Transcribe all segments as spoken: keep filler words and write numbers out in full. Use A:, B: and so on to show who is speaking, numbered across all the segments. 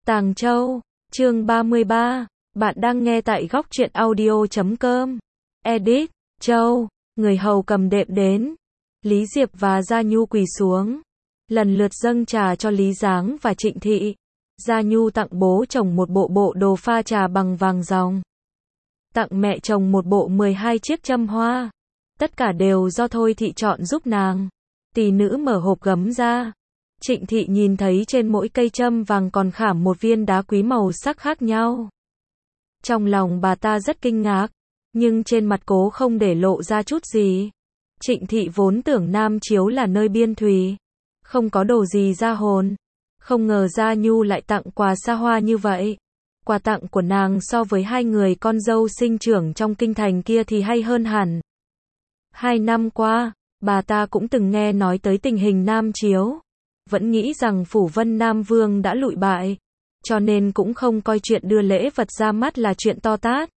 A: Tàng Châu, chương ba mươi ba, bạn đang nghe tại góc truyện audio chấm com. Edit, Châu, người hầu cầm đệm đến. Lý Diệp và Gia Nhu quỳ xuống, lần lượt dâng trà cho Lý Giáng và Trịnh Thị. Gia Nhu tặng bố chồng một bộ bộ đồ pha trà bằng vàng ròng. Tặng mẹ chồng một bộ mười hai chiếc châm hoa. Tất cả đều do Thôi Thị chọn giúp nàng. Tỷ nữ mở hộp gấm ra. Trịnh Thị nhìn thấy trên mỗi cây châm vàng còn khảm một viên đá quý màu sắc khác nhau. Trong lòng bà ta rất kinh ngạc, nhưng trên mặt cố không để lộ ra chút gì. Trịnh Thị vốn tưởng Nam Chiếu là nơi biên thùy, không có đồ gì ra hồn. Không ngờ Gia Nhu lại tặng quà xa hoa như vậy. Quà tặng của nàng so với hai người con dâu sinh trưởng trong kinh thành kia thì hay hơn hẳn. Hai năm qua, bà ta cũng từng nghe nói tới tình hình Nam Chiếu. Vẫn nghĩ rằng phủ Vân Nam Vương đã lụi bại, cho nên cũng không coi chuyện đưa lễ vật ra mắt là chuyện to tát.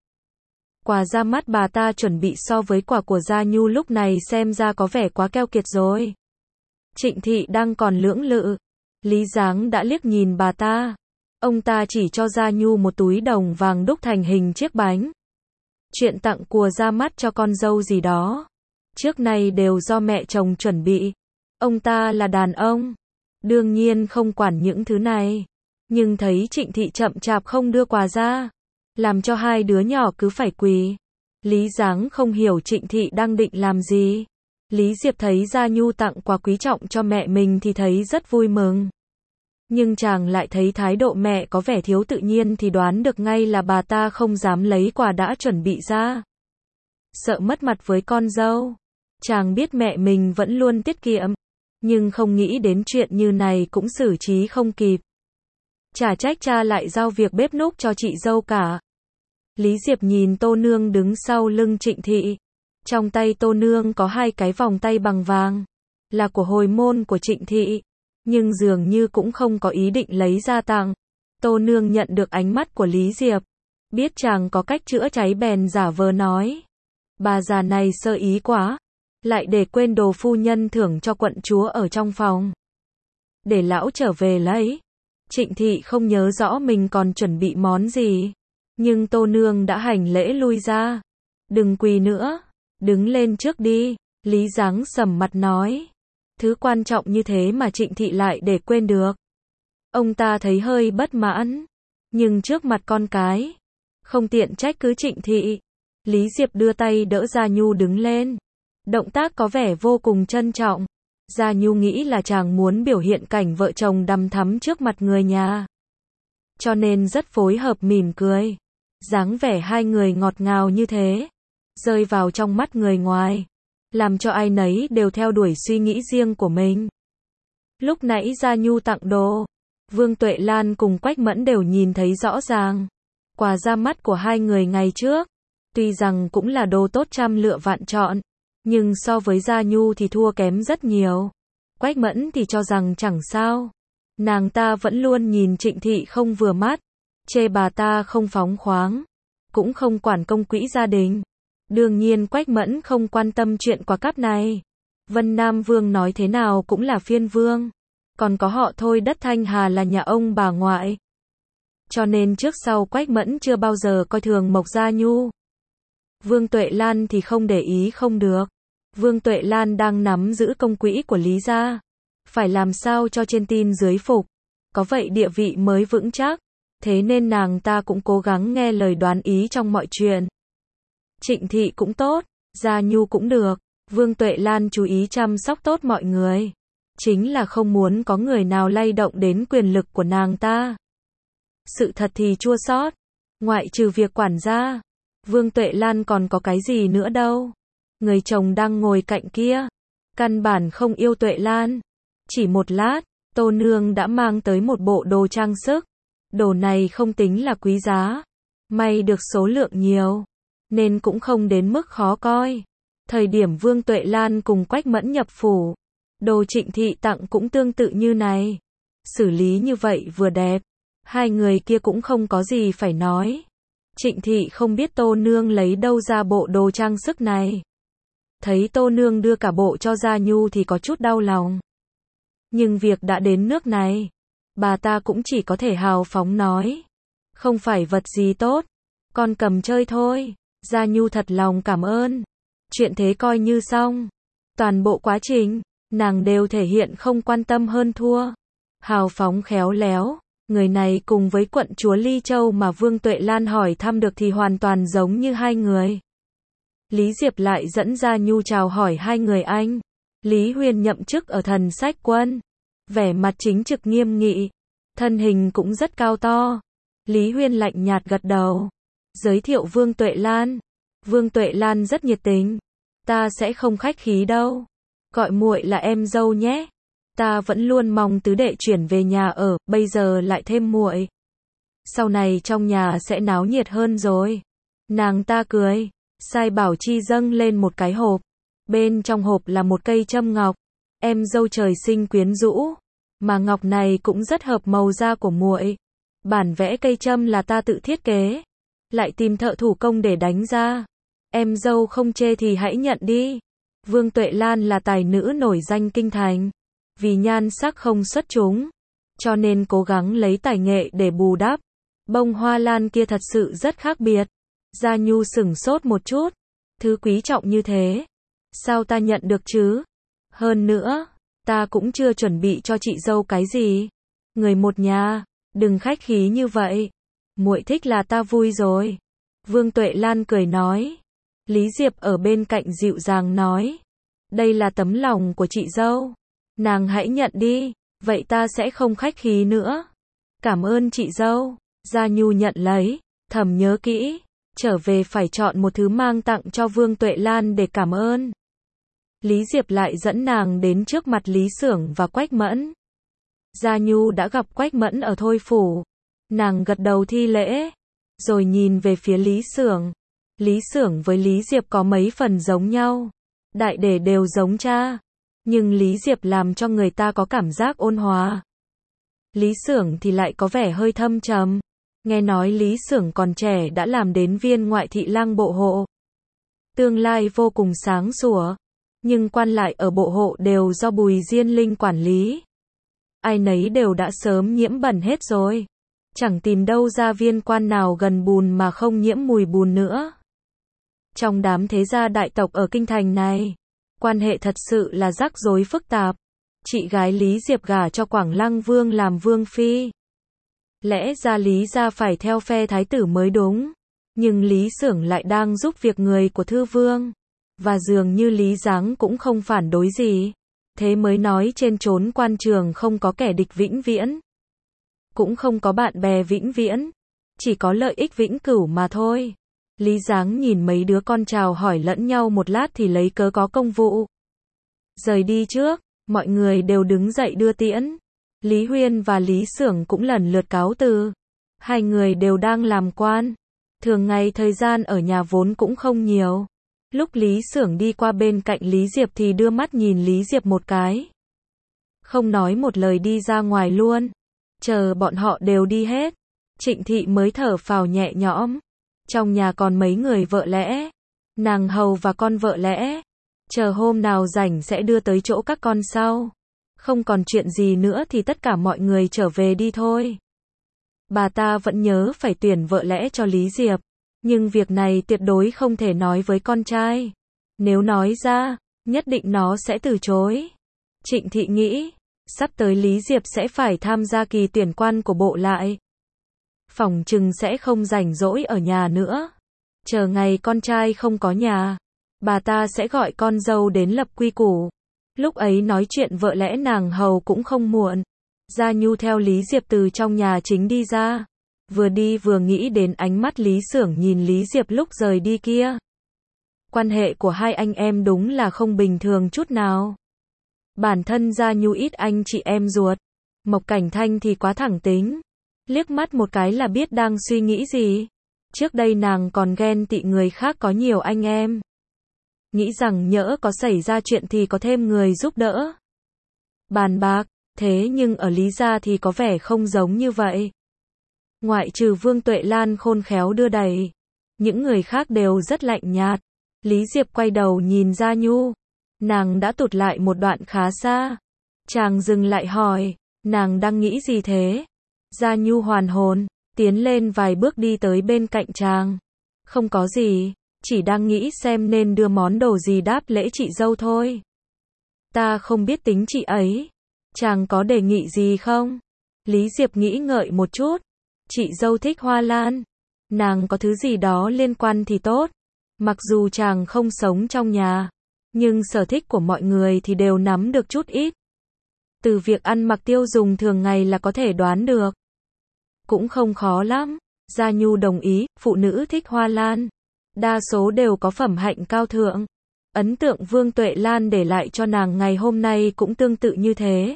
A: Quà ra mắt bà ta chuẩn bị so với quà của Gia Nhu lúc này xem ra có vẻ quá keo kiệt rồi. Trịnh Thị đang còn lưỡng lự, Lý Giáng đã liếc nhìn bà ta. Ông ta chỉ cho Gia Nhu một túi đồng vàng đúc thành hình chiếc bánh. Chuyện tặng quà ra mắt cho con dâu gì đó, trước nay đều do mẹ chồng chuẩn bị. Ông ta là đàn ông, đương nhiên không quản những thứ này. Nhưng thấy Trịnh Thị chậm chạp không đưa quà ra, làm cho hai đứa nhỏ cứ phải quỳ. Lý Giáng không hiểu Trịnh Thị đang định làm gì. Lý Diệp thấy Gia Nhu tặng quà quý trọng cho mẹ mình thì thấy rất vui mừng. Nhưng chàng lại thấy thái độ mẹ có vẻ thiếu tự nhiên thì đoán được ngay là bà ta không dám lấy quà đã chuẩn bị ra. Sợ mất mặt với con dâu. Chàng biết mẹ mình vẫn luôn tiết kiệm, nhưng không nghĩ đến chuyện như này cũng xử trí không kịp. Chả trách cha lại giao việc bếp núc cho chị dâu cả. Lý Diệp nhìn Tô Nương đứng sau lưng Trịnh Thị. Trong tay Tô Nương có hai cái vòng tay bằng vàng, là của hồi môn của Trịnh Thị, nhưng dường như cũng không có ý định lấy ra tặng. Tô Nương nhận được ánh mắt của Lý Diệp, biết chàng có cách chữa cháy bèn giả vờ nói: bà già này sơ ý quá, lại để quên đồ phu nhân thưởng cho quận chúa ở trong phòng. Để lão trở về lấy. Trịnh Thị không nhớ rõ mình còn chuẩn bị món gì, nhưng Tô Nương đã hành lễ lui ra. Đừng quỳ nữa, đứng lên trước đi. Lý Giáng sầm mặt nói: thứ quan trọng như thế mà Trịnh Thị lại để quên được. Ông ta thấy hơi bất mãn, nhưng trước mặt con cái, không tiện trách cứ Trịnh Thị. Lý Diệp đưa tay đỡ Gia Nhu đứng lên. Động tác có vẻ vô cùng trân trọng. Gia Nhu nghĩ là chàng muốn biểu hiện cảnh vợ chồng đằm thắm trước mặt người nhà, cho nên rất phối hợp mỉm cười. Dáng vẻ hai người ngọt ngào như thế, rơi vào trong mắt người ngoài, làm cho ai nấy đều theo đuổi suy nghĩ riêng của mình. Lúc nãy Gia Nhu tặng đồ, Vương Tuệ Lan cùng Quách Mẫn đều nhìn thấy rõ ràng. Quà ra mắt của hai người ngày trước, tuy rằng cũng là đồ tốt trăm lựa vạn chọn, nhưng so với Gia Nhu thì thua kém rất nhiều. Quách Mẫn thì cho rằng chẳng sao. Nàng ta vẫn luôn nhìn Trịnh Thị không vừa mắt, chê bà ta không phóng khoáng, cũng không quản công quỹ gia đình. Đương nhiên Quách Mẫn không quan tâm chuyện quà cáp này. Vân Nam Vương nói thế nào cũng là phiên vương, còn có họ Thôi đất Thanh Hà là nhà ông bà ngoại. Cho nên trước sau Quách Mẫn chưa bao giờ coi thường Mộc Gia Nhu. Vương Tuệ Lan thì không để ý không được. Vương Tuệ Lan đang nắm giữ công quỹ của Lý gia, phải làm sao cho trên tin dưới phục, có vậy địa vị mới vững chắc. Thế nên nàng ta cũng cố gắng nghe lời đoán ý trong mọi chuyện. Trịnh Thị cũng tốt, Gia Nhu cũng được. Vương Tuệ Lan chú ý chăm sóc tốt mọi người, chính là không muốn có người nào lay động đến quyền lực của nàng ta. Sự thật thì chua xót, ngoại trừ việc quản gia, Vương Tuệ Lan còn có cái gì nữa đâu. Người chồng đang ngồi cạnh kia, căn bản không yêu Tuệ Lan. Chỉ một lát, Tô Nương đã mang tới một bộ đồ trang sức. Đồ này không tính là quý giá, may được số lượng nhiều, nên cũng không đến mức khó coi. Thời điểm Vương Tuệ Lan cùng Quách Mẫn nhập phủ, đồ Trịnh Thị tặng cũng tương tự như này. Xử lý như vậy vừa đẹp, hai người kia cũng không có gì phải nói. Trịnh Thị không biết Tô Nương lấy đâu ra bộ đồ trang sức này. Thấy Tô Nương đưa cả bộ cho Gia Nhu thì có chút đau lòng. Nhưng việc đã đến nước này, Bà ta cũng chỉ có thể hào phóng nói. Không phải vật gì tốt. Con cầm chơi thôi. Gia Nhu thật lòng cảm ơn. Chuyện thế coi như xong. Toàn bộ quá trình, nàng đều thể hiện không quan tâm hơn thua. Hào phóng khéo léo. Người này cùng với quận chúa Ly Châu mà Vương Tuệ Lan hỏi thăm được thì hoàn toàn giống như hai người. Lý Diệp lại dẫn Gia Nhu chào hỏi hai người anh. Lý Huyên nhậm chức ở Thần Sách Quân. Vẻ mặt chính trực nghiêm nghị. Thân hình cũng rất cao to. Lý Huyên lạnh nhạt gật đầu. Giới thiệu Vương Tuệ Lan. Vương Tuệ Lan rất nhiệt tình. Ta sẽ không khách khí đâu. Gọi muội là em dâu nhé. Ta vẫn luôn mong tứ đệ chuyển về nhà ở, bây giờ lại thêm muội. Sau này trong nhà sẽ náo nhiệt hơn rồi. Nàng ta cười. Sai Bảo Chi dâng lên một cái hộp. Bên trong hộp là một cây châm ngọc. Em dâu trời sinh quyến rũ. Mà ngọc này cũng rất hợp màu da của muội. Bản vẽ cây châm là ta tự thiết kế. Lại tìm thợ thủ công để đánh ra. Em dâu không chê thì hãy nhận đi. Vương Tuệ Lan là tài nữ nổi danh kinh thành. Vì nhan sắc không xuất chúng, cho nên cố gắng lấy tài nghệ để bù đắp. Bông hoa lan kia thật sự rất khác biệt. Gia Nhu sửng sốt một chút. Thứ quý trọng như thế, sao ta nhận được chứ? Hơn nữa, ta cũng chưa chuẩn bị cho chị dâu cái gì. Người một nhà, đừng khách khí như vậy. Muội thích là ta vui rồi. Vương Tuệ Lan cười nói. Lý Diệp ở bên cạnh dịu dàng nói. Đây là tấm lòng của chị dâu. Nàng hãy nhận đi, vậy ta sẽ không khách khí nữa. Cảm ơn chị dâu. Gia Nhu nhận lấy, thầm nhớ kỹ. Trở về phải chọn một thứ mang tặng cho Vương Tuệ Lan để cảm ơn. Lý Diệp lại dẫn nàng đến trước mặt Lý Xưởng và Quách Mẫn. Gia Nhu đã gặp Quách Mẫn ở Thôi Phủ. Nàng gật đầu thi lễ, rồi nhìn về phía Lý Xưởng. Lý Xưởng với Lý Diệp có mấy phần giống nhau. Đại để đều giống cha. Nhưng Lý Diệp làm cho người ta có cảm giác ôn hòa. Lý Xưởng thì lại có vẻ hơi thâm trầm. Nghe nói Lý Xưởng còn trẻ đã làm đến viên ngoại thị lang bộ hộ. Tương lai vô cùng sáng sủa. Nhưng quan lại ở bộ hộ đều do Bùi Diên Linh quản lý. Ai nấy đều đã sớm nhiễm bẩn hết rồi. Chẳng tìm đâu ra viên quan nào gần bùn mà không nhiễm mùi bùn nữa. Trong đám thế gia đại tộc ở kinh thành này, quan hệ thật sự là rắc rối phức tạp. Chị gái Lý Diệp gả cho Quảng Lăng Vương làm vương phi. Lẽ ra Lý gia phải theo phe thái tử mới đúng. Nhưng Lý Xưởng lại đang giúp việc người của thư vương. Và dường như Lý Giáng cũng không phản đối gì. Thế mới nói trên chốn quan trường không có kẻ địch vĩnh viễn. Cũng không có bạn bè vĩnh viễn. Chỉ có lợi ích vĩnh cửu mà thôi. Lý Giáng nhìn mấy đứa con chào hỏi lẫn nhau một lát thì lấy cớ có công vụ. Rời đi trước, mọi người đều đứng dậy đưa tiễn. Lý Huyên và Lý Xưởng cũng lần lượt cáo từ. Hai người đều đang làm quan. Thường ngày thời gian ở nhà vốn cũng không nhiều. Lúc Lý Xưởng đi qua bên cạnh Lý Diệp thì đưa mắt nhìn Lý Diệp một cái. Không nói một lời đi ra ngoài luôn. Chờ bọn họ đều đi hết, Trịnh Thị mới thở phào nhẹ nhõm. Trong nhà còn mấy người vợ lẽ. Nàng hầu và con vợ lẽ. Chờ hôm nào rảnh sẽ đưa tới chỗ các con sau. Không còn chuyện gì nữa thì tất cả mọi người trở về đi thôi. Bà ta vẫn nhớ phải tuyển vợ lẽ cho Lý Diệp. Nhưng việc này tuyệt đối không thể nói với con trai. Nếu nói ra, nhất định nó sẽ từ chối. Trịnh Thị nghĩ, sắp tới Lý Diệp sẽ phải tham gia kỳ tuyển quan của bộ lại. Phỏng chừng sẽ không rảnh rỗi ở nhà nữa. Chờ ngày con trai không có nhà, bà ta sẽ gọi con dâu đến lập quy củ. Lúc ấy nói chuyện vợ lẽ nàng hầu cũng không muộn. Gia Nhu theo Lý Diệp từ trong nhà chính đi ra. Vừa đi vừa nghĩ đến ánh mắt Lý Xưởng nhìn Lý Diệp lúc rời đi kia. Quan hệ của hai anh em đúng là không bình thường chút nào. Bản thân Gia Nhu ít anh chị em ruột. Mộc Cảnh Thanh thì quá thẳng tính. Liếc mắt một cái là biết đang suy nghĩ gì. Trước đây nàng còn ghen tị người khác có nhiều anh em. Nghĩ rằng nhỡ có xảy ra chuyện thì có thêm người giúp đỡ. Bàn bạc, thế nhưng ở Lý gia thì có vẻ không giống như vậy. Ngoại trừ Vương Tuệ Lan khôn khéo đưa đẩy, những người khác đều rất lạnh nhạt. Lý Diệp quay đầu nhìn Gia Nhu. Nàng đã tụt lại một đoạn khá xa. Chàng dừng lại hỏi, Nàng đang nghĩ gì thế? Gia Nhu hoàn hồn, tiến lên vài bước đi tới bên cạnh chàng. Không có gì, chỉ đang nghĩ xem nên đưa món đồ gì đáp lễ chị dâu thôi. Ta không biết tính chị ấy. Chàng có đề nghị gì không? Lý Diệp nghĩ ngợi một chút. Chị dâu thích hoa lan. Nàng có thứ gì đó liên quan thì tốt. Mặc dù chàng không sống trong nhà, nhưng sở thích của mọi người thì đều nắm được chút ít. Từ việc ăn mặc tiêu dùng thường ngày là có thể đoán được. Cũng không khó lắm. Gia Nhu đồng ý, phụ nữ thích hoa lan. Đa số đều có phẩm hạnh cao thượng. Ấn tượng Vương Tuệ Lan để lại cho nàng ngày hôm nay cũng tương tự như thế.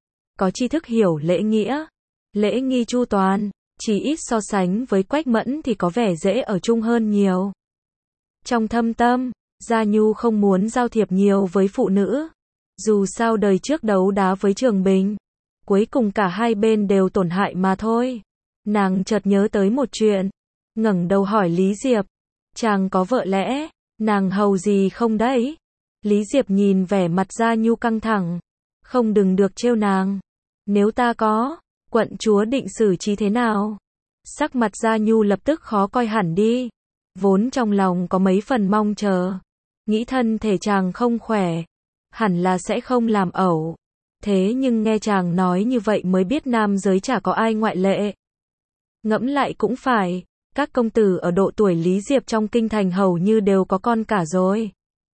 A: Có tri thức hiểu lễ nghĩa, lễ nghi chu toàn, chỉ ít so sánh với Quách Mẫn thì có vẻ dễ ở chung hơn nhiều. Trong thâm tâm, Gia Nhu không muốn giao thiệp nhiều với phụ nữ. Dù sao đời trước đấu đá với Trường Bình, cuối cùng cả hai bên đều tổn hại mà thôi. Nàng chợt nhớ tới một chuyện, ngẩng đầu hỏi Lý Diệp, chàng có vợ lẽ, nàng hầu gì không đấy? Lý Diệp nhìn vẻ mặt Gia Nhu căng thẳng, không đừng được trêu nàng. Nếu ta có, quận chúa định xử trí thế nào? Sắc mặt Gia Nhu lập tức khó coi hẳn đi, vốn trong lòng có mấy phần mong chờ, nghĩ thân thể chàng không khỏe, hẳn là sẽ không làm ẩu. Thế nhưng nghe chàng nói như vậy mới biết nam giới chả có ai ngoại lệ. Ngẫm lại cũng phải, các công tử ở độ tuổi Lý Diệp trong kinh thành hầu như đều có con cả rồi.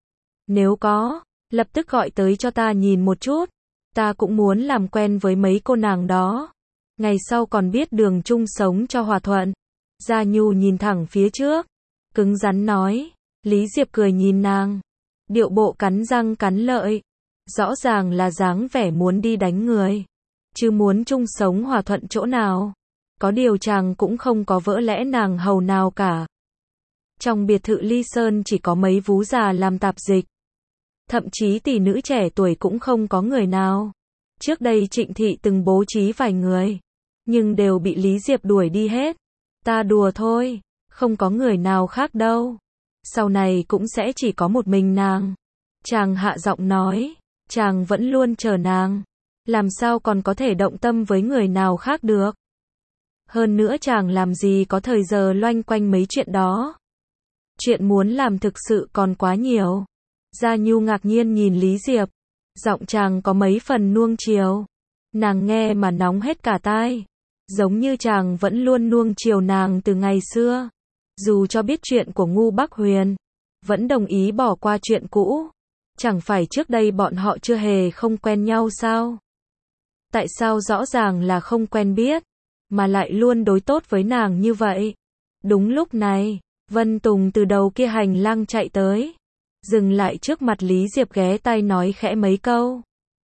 A: Nếu có, lập tức gọi tới cho ta nhìn một chút, ta cũng muốn làm quen với mấy cô nàng đó. Ngày sau còn biết đường chung sống cho hòa thuận. Gia Nhu nhìn thẳng phía trước, cứng rắn nói. Lý Diệp cười nhìn nàng, điệu bộ cắn răng cắn lợi, rõ ràng là dáng vẻ muốn đi đánh người, chứ muốn chung sống hòa thuận chỗ nào. Có điều chàng cũng không có vỡ lẽ nàng hầu nào cả. Trong biệt thự Ly Sơn chỉ có mấy vú già làm tạp dịch, thậm chí tỷ nữ trẻ tuổi cũng không có người nào. Trước đây Trịnh thị từng bố trí vài người, nhưng đều bị Lý Diệp đuổi đi hết. Ta đùa thôi, không có người nào khác đâu. Sau này cũng sẽ chỉ có một mình nàng. Chàng hạ giọng nói, chàng vẫn luôn chờ nàng, làm sao còn có thể động tâm với người nào khác được. Hơn nữa chàng làm gì có thời giờ loanh quanh mấy chuyện đó. Chuyện muốn làm thực sự còn quá nhiều. Gia Nhu ngạc nhiên nhìn Lý Diệp, giọng chàng có mấy phần nuông chiều. Nàng nghe mà nóng hết cả tai, giống như chàng vẫn luôn nuông chiều nàng từ ngày xưa. Dù cho biết chuyện của Ngu Bắc Huyền, vẫn đồng ý bỏ qua chuyện cũ. Chẳng phải trước đây bọn họ chưa hề không quen nhau sao? Tại sao rõ ràng là không quen biết, mà lại luôn đối tốt với nàng như vậy? Đúng lúc này, Vân Tùng từ đầu kia hành lang chạy tới, dừng lại trước mặt Lý Diệp ghé tai nói khẽ mấy câu.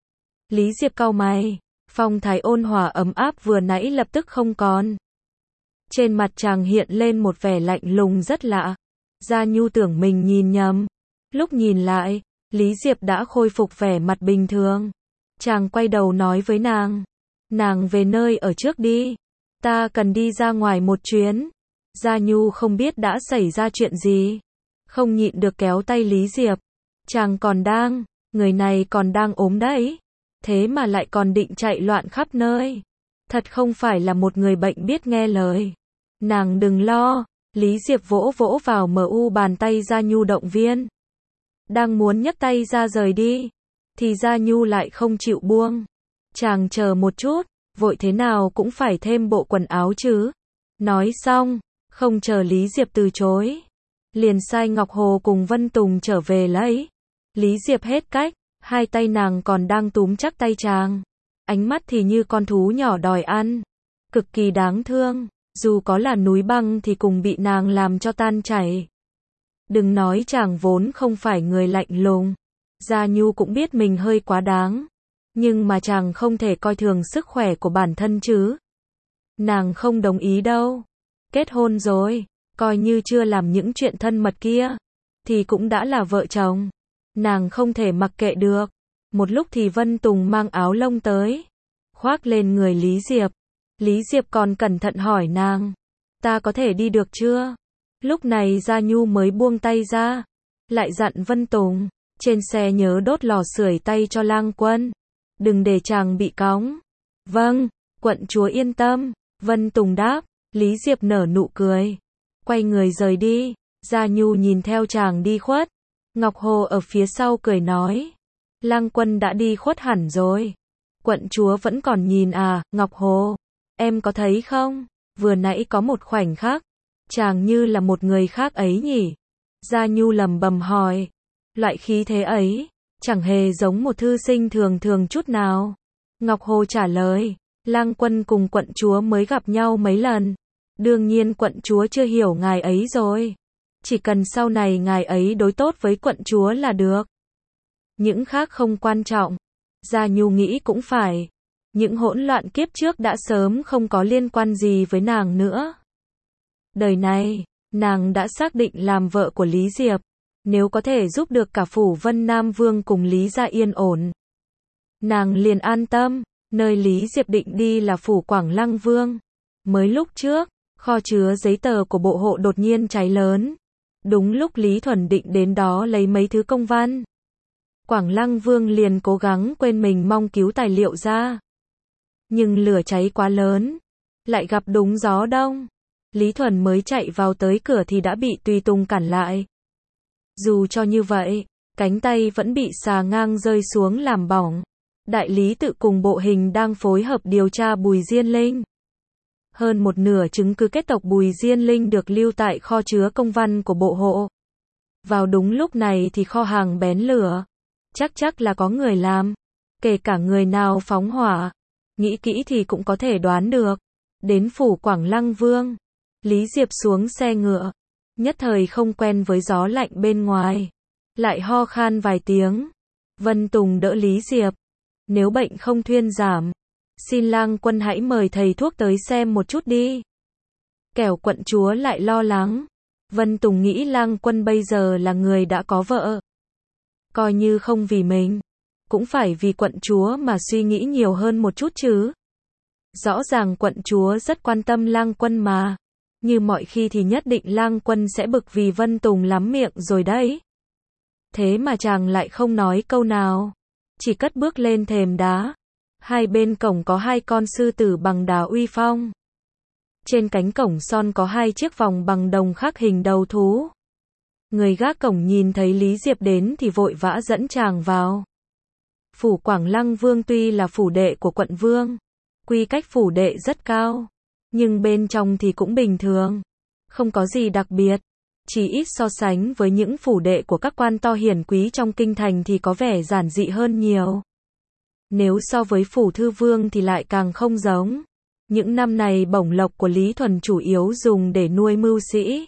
A: Lý Diệp cau mày, phong thái ôn hòa ấm áp vừa nãy lập tức không còn. Trên mặt chàng hiện lên một vẻ lạnh lùng rất lạ. Gia Nhu tưởng mình nhìn nhầm. Lúc nhìn lại, Lý Diệp đã khôi phục vẻ mặt bình thường. Chàng quay đầu nói với nàng, nàng về nơi ở trước đi, ta cần đi ra ngoài một chuyến. Gia Nhu không biết đã xảy ra chuyện gì, không nhịn được kéo tay Lý Diệp. Chàng còn đang, người này còn đang ốm đấy, thế mà lại còn định chạy loạn khắp nơi. Thật không phải là một người bệnh biết nghe lời. Nàng đừng lo. Lý Diệp vỗ vỗ vào mờ u bàn tay Gia Nhu động viên. Đang muốn nhấc tay ra rời đi, thì Gia Nhu lại không chịu buông. Chàng chờ một chút, vội thế nào cũng phải thêm bộ quần áo chứ. Nói xong, không chờ Lý Diệp từ chối, liền sai Ngọc Hồ cùng Vân Tùng trở về lấy. Lý Diệp hết cách, hai tay nàng còn đang túm chắc tay chàng, ánh mắt thì như con thú nhỏ đòi ăn, cực kỳ đáng thương. Dù có là núi băng thì cùng bị nàng làm cho tan chảy. Đừng nói chàng vốn không phải người lạnh lùng, Gia Nhu cũng biết mình hơi quá đáng, nhưng mà chàng không thể coi thường sức khỏe của bản thân chứ. Nàng không đồng ý đâu. Kết hôn rồi, coi như chưa làm những chuyện thân mật kia, thì cũng đã là vợ chồng. Nàng không thể mặc kệ được. Một lúc thì Vân Tùng mang áo lông tới, khoác lên người Lý Diệp. Lý Diệp còn cẩn thận hỏi nàng, ta có thể đi được chưa? Lúc này Gia Nhu mới buông tay ra, lại dặn Vân Tùng, trên xe nhớ đốt lò sưởi tay cho lang quân, đừng để chàng bị cóng. Vâng, quận chúa yên tâm, Vân Tùng đáp. Lý Diệp nở nụ cười, quay người rời đi. Gia Nhu nhìn theo chàng đi khuất. Ngọc Hồ ở phía sau cười nói, Lang Quân đã đi khuất hẳn rồi. Quận chúa vẫn còn nhìn à? Ngọc Hồ, em có thấy không? Vừa nãy có một khoảnh khắc, chàng như là một người khác ấy nhỉ? Gia Nhu lẩm bẩm hỏi, loại khí thế ấy, chẳng hề giống một thư sinh thường thường chút nào. Ngọc Hồ trả lời, Lang Quân cùng quận chúa mới gặp nhau mấy lần. Đương nhiên quận chúa chưa hiểu ngài ấy rồi. Chỉ cần sau này ngài ấy đối tốt với quận chúa là được. Những khác không quan trọng. Gia Nhu nghĩ cũng phải. Những hỗn loạn kiếp trước đã sớm không có liên quan gì với nàng nữa. Đời này, nàng đã xác định làm vợ của Lý Diệp. Nếu có thể giúp được cả phủ Vân Nam Vương cùng Lý gia yên ổn, nàng liền an tâm. Nơi Lý Diệp định đi là phủ Quảng Lăng Vương. Mới lúc trước, kho chứa giấy tờ của bộ hộ đột nhiên cháy lớn. Đúng lúc Lý Thuần định đến đó lấy mấy thứ công văn, Quảng Lăng Vương liền cố gắng quên mình mong cứu tài liệu ra. Nhưng lửa cháy quá lớn, lại gặp đúng gió đông. Lý Thuần mới chạy vào tới cửa thì đã bị tùy tùng cản lại. Dù cho như vậy, cánh tay vẫn bị xà ngang rơi xuống làm bỏng. Đại lý tự cùng bộ hình đang phối hợp điều tra Bùi Diên Linh. Hơn một nửa chứng cứ kết tộc Bùi Diên Linh được lưu tại kho chứa công văn của bộ hộ. Vào đúng lúc này thì kho hàng bén lửa. Chắc chắc là có người làm. Kể cả người nào phóng hỏa. Nghĩ kỹ thì cũng có thể đoán được. Đến phủ Quảng Lăng Vương, Lý Diệp xuống xe ngựa. Nhất thời không quen với gió lạnh bên ngoài. Lại ho khan vài tiếng. Vân Tùng đỡ Lý Diệp. Nếu bệnh không thuyên giảm, xin Lang Quân hãy mời thầy thuốc tới xem một chút đi. Kẻo quận chúa lại lo lắng. Vân Tùng nghĩ Lang Quân bây giờ là người đã có vợ. Coi như không vì mình, cũng phải vì quận chúa mà suy nghĩ nhiều hơn một chút chứ. Rõ ràng quận chúa rất quan tâm Lang Quân mà. Như mọi khi thì nhất định Lang Quân sẽ bực vì Vân Tùng lắm miệng rồi đấy. Thế mà chàng lại không nói câu nào. Chỉ cất bước lên thềm đá. Hai bên cổng có hai con sư tử bằng đá uy phong. Trên cánh cổng son có hai chiếc vòng bằng đồng khắc hình đầu thú. Người gác cổng nhìn thấy Lý Diệp đến thì vội vã dẫn chàng vào. Phủ Quảng Lăng Vương tuy là phủ đệ của quận vương, quy cách phủ đệ rất cao, nhưng bên trong thì cũng bình thường, không có gì đặc biệt. Chỉ ít so sánh với những phủ đệ của các quan to hiển quý trong kinh thành thì có vẻ giản dị hơn nhiều. Nếu so với phủ thư vương thì lại càng không giống. Những năm này bổng lộc của Lý Thuần chủ yếu dùng để nuôi mưu sĩ.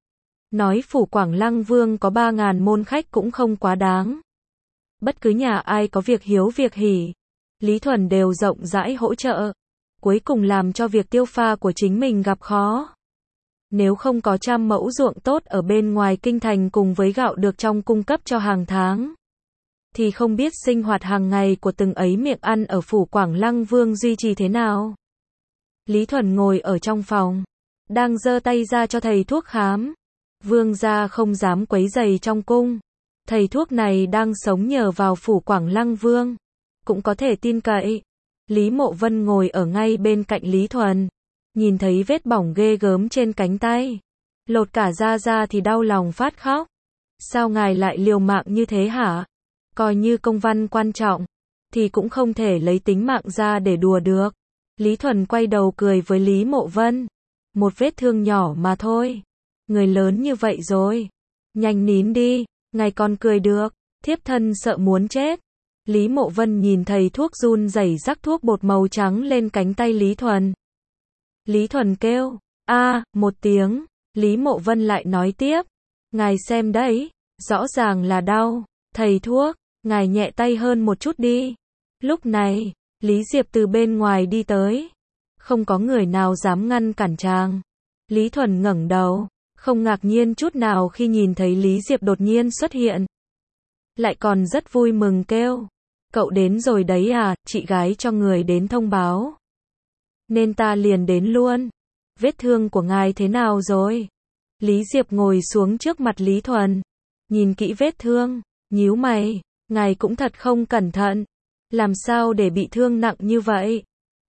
A: Nói phủ Quảng Lăng Vương có ba ngàn môn khách cũng không quá đáng. Bất cứ nhà ai có việc hiếu việc hỉ, Lý Thuần đều rộng rãi hỗ trợ. Cuối cùng làm cho việc tiêu pha của chính mình gặp khó. Nếu không có trăm mẫu ruộng tốt ở bên ngoài kinh thành cùng với gạo được trong cung cấp cho hàng tháng, thì không biết sinh hoạt hàng ngày của từng ấy miệng ăn ở phủ Quảng Lăng Vương duy trì thế nào. Lý Thuần ngồi ở trong phòng, đang giơ tay ra cho thầy thuốc khám. Vương gia không dám quấy rầy trong cung. Thầy thuốc này đang sống nhờ vào phủ Quảng Lăng Vương, cũng có thể tin cậy. Lý Mộ Vân ngồi ở ngay bên cạnh Lý Thuần, nhìn thấy vết bỏng ghê gớm trên cánh tay, lột cả da ra thì đau lòng phát khóc. Sao ngài lại liều mạng như thế hả? Coi như công văn quan trọng, thì cũng không thể lấy tính mạng ra để đùa được. Lý Thuần quay đầu cười với Lý Mộ Vân. Một vết thương nhỏ mà thôi. Người lớn như vậy rồi. Nhanh nín đi, ngài còn cười được. Thiếp thân sợ muốn chết. Lý Mộ Vân nhìn thầy thuốc run rẩy rắc thuốc bột màu trắng lên cánh tay Lý Thuần. Lý Thuần kêu, a một tiếng. Lý Mộ Vân lại nói tiếp. Ngài xem đấy, rõ ràng là đau. Thầy thuốc, ngài nhẹ tay hơn một chút đi. Lúc này, Lý Diệp từ bên ngoài đi tới. Không có người nào dám ngăn cản chàng. Lý Thuần ngẩng đầu, không ngạc nhiên chút nào khi nhìn thấy Lý Diệp đột nhiên xuất hiện. Lại còn rất vui mừng kêu. Cậu đến rồi đấy à, chị gái cho người đến thông báo. Nên ta liền đến luôn. Vết thương của ngài thế nào rồi? Lý Diệp ngồi xuống trước mặt Lý Thuần. Nhìn kỹ vết thương, nhíu mày. Ngài cũng thật không cẩn thận. Làm sao để bị thương nặng như vậy?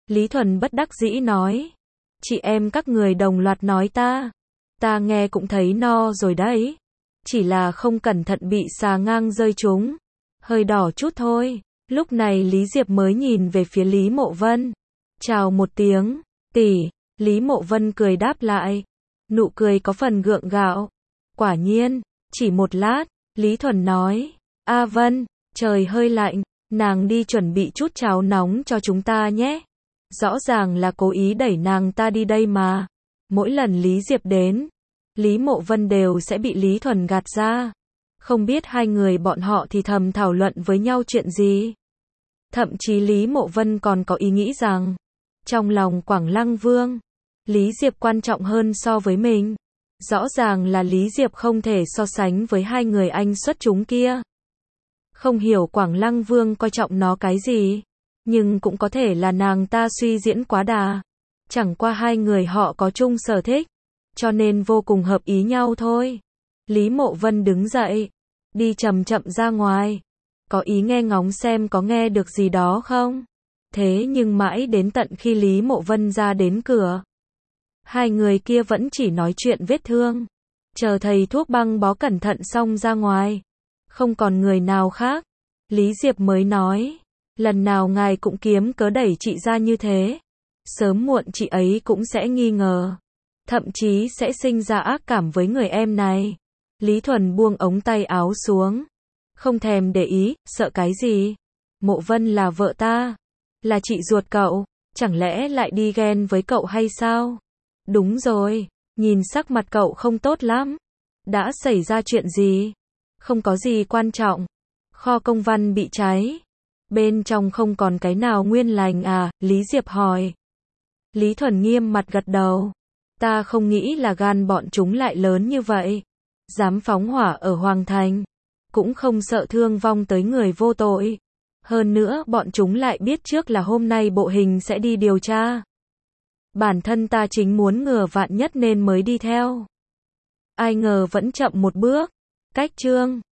A: Lý Thuần bất đắc dĩ nói. Chị em các người đồng loạt nói ta. Ta nghe cũng thấy no rồi đấy. Chỉ là không cẩn thận bị xà ngang rơi trúng. Hơi đỏ chút thôi. Lúc này Lý Diệp mới nhìn về phía Lý Mộ Vân. Chào một tiếng. Tỷ. Lý Mộ Vân cười đáp lại. Nụ cười có phần gượng gạo. Quả nhiên. Chỉ một lát. Lý Thuần nói. A Vân. Trời hơi lạnh. Nàng đi chuẩn bị chút cháo nóng cho chúng ta nhé. Rõ ràng là cố ý đẩy nàng ta đi đây mà. Mỗi lần Lý Diệp đến, Lý Mộ Vân đều sẽ bị Lý Thuần gạt ra. Không biết hai người bọn họ thì thầm thảo luận với nhau chuyện gì. Thậm chí Lý Mộ Vân còn có ý nghĩ rằng, trong lòng Quảng Lăng Vương, Lý Diệp quan trọng hơn so với mình. Rõ ràng là Lý Diệp không thể so sánh với hai người anh xuất chúng kia. Không hiểu Quảng Lăng Vương coi trọng nó cái gì. Nhưng cũng có thể là nàng ta suy diễn quá đà. Chẳng qua hai người họ có chung sở thích, cho nên vô cùng hợp ý nhau thôi. Lý Mộ Vân đứng dậy, đi chậm chậm ra ngoài. Có ý nghe ngóng xem có nghe được gì đó không. Thế nhưng mãi đến tận khi Lý Mộ Vân ra đến cửa, hai người kia vẫn chỉ nói chuyện vết thương. Chờ thầy thuốc băng bó cẩn thận xong ra ngoài, không còn người nào khác. Lý Diệp mới nói. Lần nào ngài cũng kiếm cớ đẩy chị ra như thế. Sớm muộn chị ấy cũng sẽ nghi ngờ. Thậm chí sẽ sinh ra ác cảm với người em này. Lý Thuần buông ống tay áo xuống. Không thèm để ý, sợ cái gì? Mộ Vân là vợ ta. Là chị ruột cậu. Chẳng lẽ lại đi ghen với cậu hay sao? Đúng rồi. Nhìn sắc mặt cậu không tốt lắm. Đã xảy ra chuyện gì? Không có gì quan trọng. Kho công văn bị cháy. Bên trong không còn cái nào nguyên lành à? Lý Diệp hỏi. Lý Thuần nghiêm mặt gật đầu. Ta không nghĩ là gan bọn chúng lại lớn như vậy. Dám phóng hỏa ở Hoàng Thành. Cũng không sợ thương vong tới người vô tội. Hơn nữa bọn chúng lại biết trước là hôm nay bộ hình sẽ đi điều tra. Bản thân ta chính muốn ngừa vạn nhất nên mới đi theo. Ai ngờ vẫn chậm một bước. Cách chương